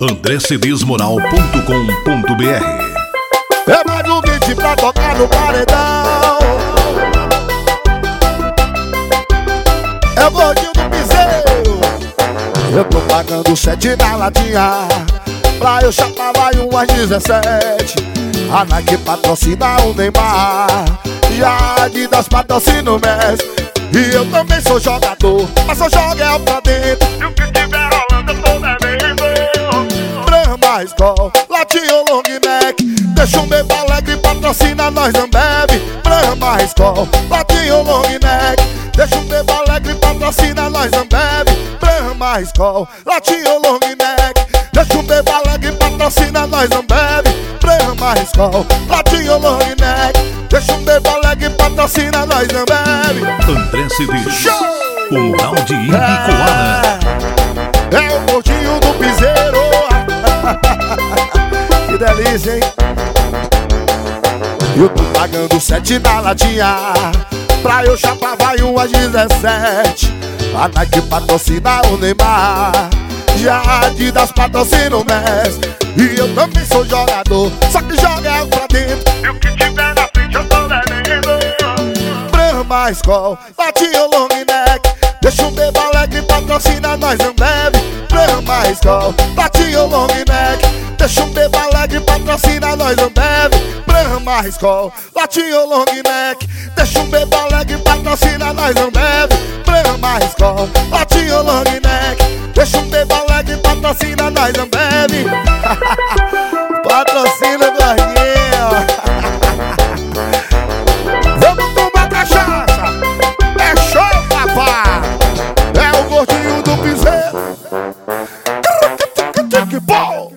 andrecedesmoral.com.br. É mais um beat pra tocar no paredão. É o gordinho do piseiro. Eu tô pagando 7 na latinha pra eu chapar vai umas 17. A Nike patrocina o Neymar, já a Adidas patrocina o Messi. E eu também sou jogador, mas só jogo é pra dentro. E o que tiver rolando eu tô bebendo. Brahma, Skol, Latinho, Long Neck, deixa um bebo alegre, patrocina nós, não bebe. Brahma, Skol, Latinho, Long Neck, deixa um bebo alegre, patrocina nós, não bebe. Brahma, Skol, Latinho, Long Neck, deixa um bebo alegre, patrocina nós, não bebe. Brahma, Skol, Latinho, Long Neck, deixa um bebo alegre, patrocina nós, não bebe. André Cedês, o mural de Ibicoara. É o gordinho do piseiro. Que delícia, hein? Eu tô pagando 7 na latinha pra eu chapar vai umas 17. A Nike patrocina o Neymar, já a Adidas patrocina o Messi. E eu também sou jogador, só que joga é pra dentro. E o que tiver na frente eu tô bebendo. Brahma, Skol, Latinho, Long Neck, deixa um bebo alegre, patrocina nós, não bebe. Brahma, Skol, Latinho, Long Neck, deixa um bebo alegre, patrocina nós, não bebe. Brahma, Skol, Latinho, Long Neck, deixa um bebo alegre, patrocina nós, não bebe. Brahma, Skol, Latinho, Long Neck, deixa um bebo alegre, patrocina nós, não bebe. Patrocina o gordinho. Vamos tomar cachaça. É show, papai. É o gordinho do piseiro. Que bom.